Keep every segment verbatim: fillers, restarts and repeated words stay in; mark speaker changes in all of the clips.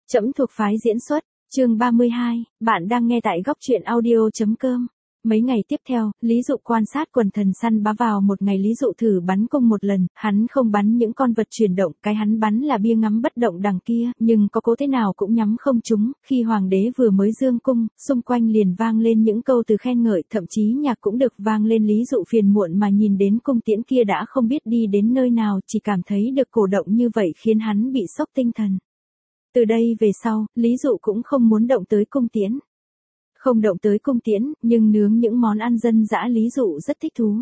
Speaker 1: Trẫm thuộc phái diễn xuất, chương ba mươi hai, bạn đang nghe tại góc truyện audio.com. Mấy ngày tiếp theo, Lý Dụ quan sát quần thần săn bá vào một ngày Lý Dụ thử bắn cung một lần, hắn không bắn những con vật chuyển động, cái hắn bắn là bia ngắm bất động đằng kia, nhưng có cố thế nào cũng nhắm không trúng, khi hoàng đế vừa mới dương cung, xung quanh liền vang lên những câu từ khen ngợi, thậm chí nhạc cũng được vang lên. Lý Dụ phiền muộn mà nhìn đến cung tiễn kia đã không biết đi đến nơi nào, chỉ cảm thấy được cổ động như vậy khiến hắn bị sốc tinh thần. Từ đây về sau, Lý Dụ cũng không muốn động tới cung tiễn. Không động tới cung tiễn, nhưng nướng những món ăn dân dã Lý Dụ rất thích thú.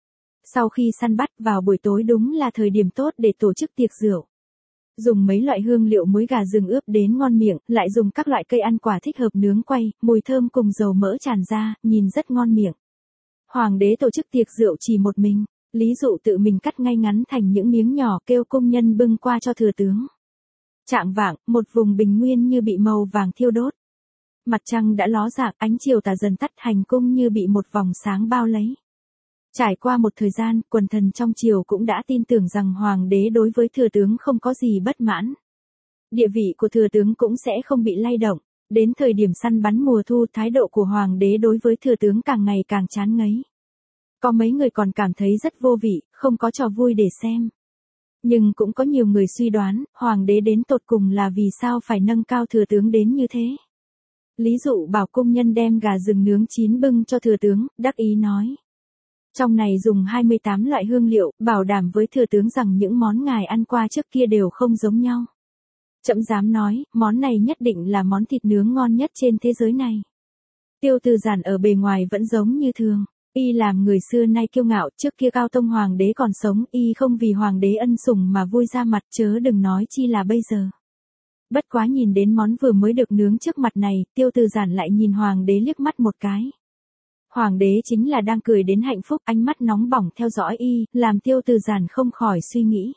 Speaker 1: Sau khi săn bắt vào buổi tối đúng là thời điểm tốt để tổ chức tiệc rượu. Dùng mấy loại hương liệu muối gà rừng ướp đến ngon miệng, lại dùng các loại cây ăn quả thích hợp nướng quay, mùi thơm cùng dầu mỡ tràn ra, nhìn rất ngon miệng. Hoàng đế tổ chức tiệc rượu chỉ một mình, Lý Dụ tự mình cắt ngay ngắn thành những miếng nhỏ kêu công nhân bưng qua cho thừa tướng. Chạng vạng, một vùng bình nguyên như bị màu vàng thiêu đốt. Mặt trăng đã ló dạng, ánh chiều tà dần tắt, hành cung như bị một vòng sáng bao lấy. Trải qua một thời gian, quần thần trong triều cũng đã tin tưởng rằng hoàng đế đối với thừa tướng không có gì bất mãn. Địa vị của thừa tướng cũng sẽ không bị lay động. Đến thời điểm săn bắn mùa thu, thái độ của hoàng đế đối với thừa tướng càng ngày càng chán ngấy. Có mấy người còn cảm thấy rất vô vị, không có trò vui để xem. Nhưng cũng có nhiều người suy đoán, hoàng đế đến tột cùng là vì sao phải nâng cao thừa tướng đến như thế. Lý Dụ bảo công nhân đem gà rừng nướng chín bưng cho thừa tướng, đắc ý nói. Trong này dùng hai mươi tám loại hương liệu, bảo đảm với thừa tướng rằng những món ngài ăn qua trước kia đều không giống nhau. Trẫm dám nói, món này nhất định là món thịt nướng ngon nhất trên thế giới này. Tiêu Từ Giản ở bề ngoài vẫn giống như thường. Y làm người xưa nay kiêu ngạo, trước kia Cao Tông hoàng đế còn sống, y không vì hoàng đế ân sủng mà vui ra mặt, chớ đừng nói chi là bây giờ. Bất quá nhìn đến món vừa mới được nướng trước mặt này, Tiêu Từ Giản lại nhìn hoàng đế liếc mắt một cái. Hoàng đế chính là đang cười đến hạnh phúc, ánh mắt nóng bỏng theo dõi y, làm Tiêu Từ Giản không khỏi suy nghĩ.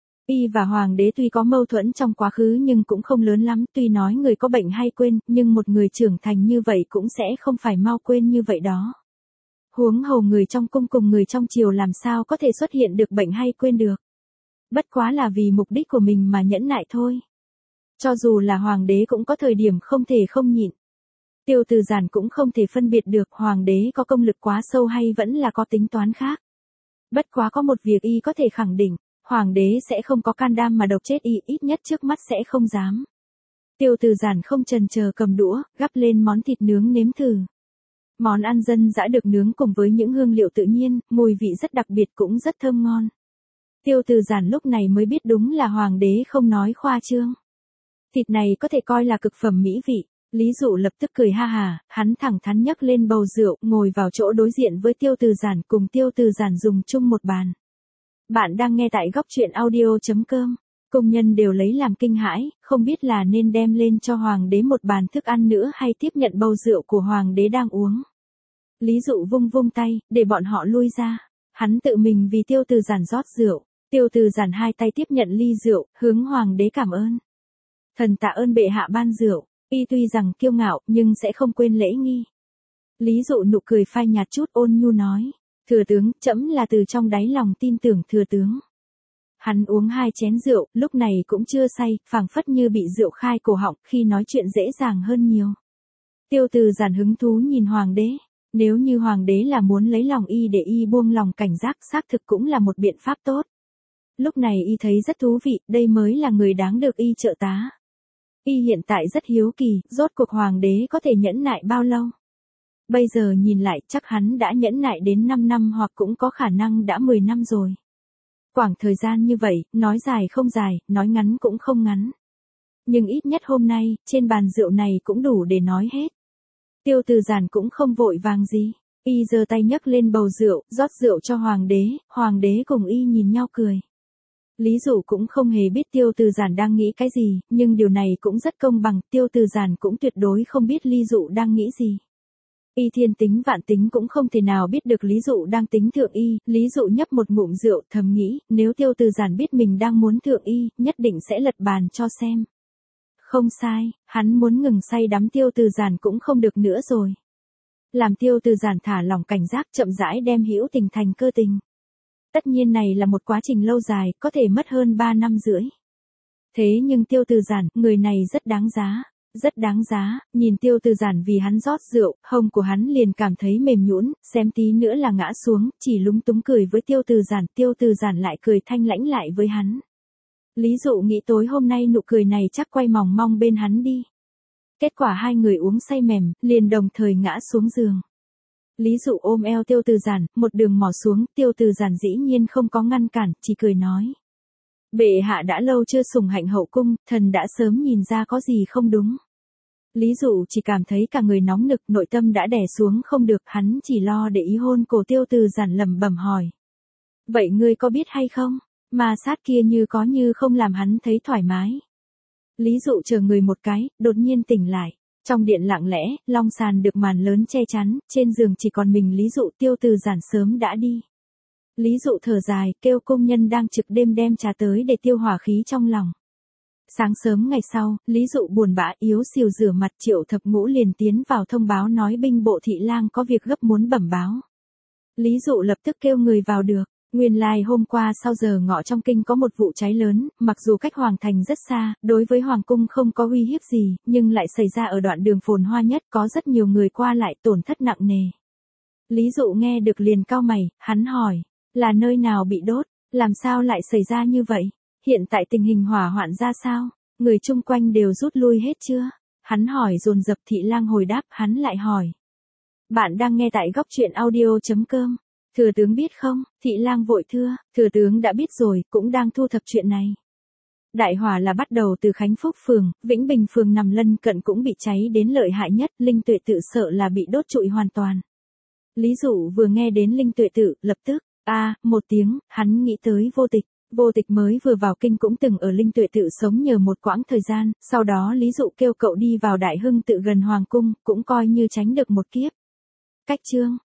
Speaker 1: Y và hoàng đế tuy có mâu thuẫn trong quá khứ nhưng cũng không lớn lắm, tuy nói người có bệnh hay quên, nhưng một người trưởng thành như vậy cũng sẽ không phải mau quên như vậy đó. Huống hồ người trong cung cùng người trong triều làm sao có thể xuất hiện được bệnh hay quên được. Bất quá là vì mục đích của mình mà nhẫn nại thôi. Cho dù là hoàng đế cũng có thời điểm không thể không nhịn. Tiêu Từ Giản cũng không thể phân biệt được hoàng đế có công lực quá sâu hay vẫn là có tính toán khác. Bất quá có một việc y có thể khẳng định, hoàng đế sẽ không có can đảm mà độc chết y, ít nhất trước mắt sẽ không dám. Tiêu Từ Giản không chần chờ cầm đũa, gắp lên món thịt nướng nếm thử. Món ăn dân dã được nướng cùng với những hương liệu tự nhiên, mùi vị rất đặc biệt cũng rất thơm ngon. Tiêu Từ Giản lúc này mới biết đúng là hoàng đế không nói khoa trương. Thịt này có thể coi là cực phẩm mỹ vị. Lý Dụ lập tức cười ha hà, hắn thẳng thắn nhấc lên bầu rượu, ngồi vào chỗ đối diện với Tiêu Từ Giản, cùng Tiêu Từ Giản dùng chung một bàn. Bạn đang nghe tại góc truyện audio.com. Công nhân đều lấy làm kinh hãi, không biết là nên đem lên cho hoàng đế một bàn thức ăn nữa hay tiếp nhận bầu rượu của hoàng đế đang uống. Lý Dụ vung vung tay, để bọn họ lui ra. Hắn tự mình vì Tiêu Từ Giản rót rượu. Tiêu Từ Giản hai tay tiếp nhận ly rượu, hướng hoàng đế cảm ơn. Thần tạ ơn bệ hạ ban rượu. Y tuy rằng kiêu ngạo, nhưng sẽ không quên lễ nghi. Lý Dụ nụ cười phai nhạt chút, ôn nhu nói. Thừa tướng, trẫm là từ trong đáy lòng tin tưởng thừa tướng. Hắn uống hai chén rượu, lúc này cũng chưa say, phảng phất như bị rượu khai cổ họng, khi nói chuyện dễ dàng hơn nhiều. Tiêu Từ Giản hứng thú nhìn hoàng đế. Nếu như hoàng đế là muốn lấy lòng y để y buông lòng cảnh giác, xác thực cũng là một biện pháp tốt. Lúc này y thấy rất thú vị, đây mới là người đáng được y trợ tá. Y hiện tại rất hiếu kỳ, rốt cuộc hoàng đế có thể nhẫn nại bao lâu. Bây giờ nhìn lại chắc hắn đã nhẫn nại đến năm năm hoặc cũng có khả năng đã mười năm rồi. Quảng thời gian như vậy, nói dài không dài, nói ngắn cũng không ngắn. Nhưng ít nhất hôm nay, trên bàn rượu này cũng đủ để nói hết. Tiêu Từ Giản cũng không vội vàng gì. Y giơ tay nhấc lên bầu rượu, rót rượu cho hoàng đế, hoàng đế cùng y nhìn nhau cười. Lý Dụ cũng không hề biết Tiêu Từ Giản đang nghĩ cái gì, nhưng điều này cũng rất công bằng, Tiêu Từ Giản cũng tuyệt đối không biết Lý Dụ đang nghĩ gì. Y thiên tính vạn tính cũng không thể nào biết được Lý Dụ đang tính thượng y, Lý Dụ nhấp một ngụm rượu, thầm nghĩ, nếu Tiêu Từ Giản biết mình đang muốn thượng y, nhất định sẽ lật bàn cho xem. Không sai, hắn muốn ngừng say đắm Tiêu Từ Giản cũng không được nữa rồi. Làm Tiêu Từ Giản thả lỏng cảnh giác, chậm rãi đem hữu tình thành cơ tình. Tất nhiên này là một quá trình lâu dài, có thể mất hơn ba năm rưỡi. Thế nhưng Tiêu Từ Giản, người này rất đáng giá. Rất đáng giá, nhìn Tiêu Từ Giản vì hắn rót rượu, hông của hắn liền cảm thấy mềm nhũn, xém tí nữa là ngã xuống, chỉ lúng túng cười với Tiêu Từ Giản, Tiêu Từ Giản lại cười thanh lãnh lại với hắn. Lý Dụ nghĩ tối hôm nay nụ cười này chắc quay mòng mong bên hắn đi. Kết quả hai người uống say mềm, liền đồng thời ngã xuống giường. Lý Dụ ôm eo Tiêu Từ Giản, một đường mò xuống, Tiêu Từ Giản dĩ nhiên không có ngăn cản, chỉ cười nói. Bệ hạ đã lâu chưa sủng hạnh hậu cung, thần đã sớm nhìn ra có gì không đúng. Lý Dụ chỉ cảm thấy cả người nóng nực, nội tâm đã đè xuống không được, hắn chỉ lo để ý hôn cổ Tiêu Từ Giản, lẩm bẩm hỏi. Vậy ngươi có biết hay không, ma sát kia như có như không làm hắn thấy thoải mái. Lý Dụ chờ người một cái, đột nhiên tỉnh lại. Trong điện lặng lẽ, long sàn được màn lớn che chắn, trên giường chỉ còn mình Lý Dụ, Tiêu Từ Giản sớm đã đi. Lý Dụ thở dài, kêu công nhân đang trực đêm đem trà tới để tiêu hỏa khí trong lòng. Sáng sớm ngày sau, Lý Dụ buồn bã yếu xìu rửa mặt, Triệu Thập Ngũ liền tiến vào thông báo nói binh bộ thị lang có việc gấp muốn bẩm báo. Lý Dụ lập tức kêu người vào được. Nguyên lai hôm qua sau giờ ngọ trong kinh có một vụ cháy lớn, mặc dù cách Hoàng Thành rất xa, đối với Hoàng Cung không có uy hiếp gì, nhưng lại xảy ra ở đoạn đường phồn hoa nhất, có rất nhiều người qua lại, tổn thất nặng nề. Lý Dụ nghe được liền cau mày, hắn hỏi, là nơi nào bị đốt, làm sao lại xảy ra như vậy, hiện tại tình hình hỏa hoạn ra sao, người chung quanh đều rút lui hết chưa? Hắn hỏi dồn dập. Thị lang hồi đáp, hắn lại hỏi. Bạn đang nghe tại góc truyện audio chấm com. Thừa tướng biết không? Thị lang vội thưa, thừa tướng đã biết rồi, cũng đang thu thập chuyện này. Đại hỏa là bắt đầu từ Khánh Phúc phường, Vĩnh Bình phường nằm lân cận cũng bị cháy đến lợi hại nhất, Linh Tuệ Tự sợ là bị đốt trụi hoàn toàn. Lý Dụ vừa nghe đến Linh Tuệ Tự, lập tức, a à, một tiếng, hắn nghĩ tới Vô Tịch. Vô Tịch mới vừa vào kinh cũng từng ở Linh Tuệ Tự sống nhờ một quãng thời gian, sau đó Lý Dụ kêu cậu đi vào Đại Hưng Tự gần Hoàng Cung, cũng coi như tránh được một kiếp. Cách chương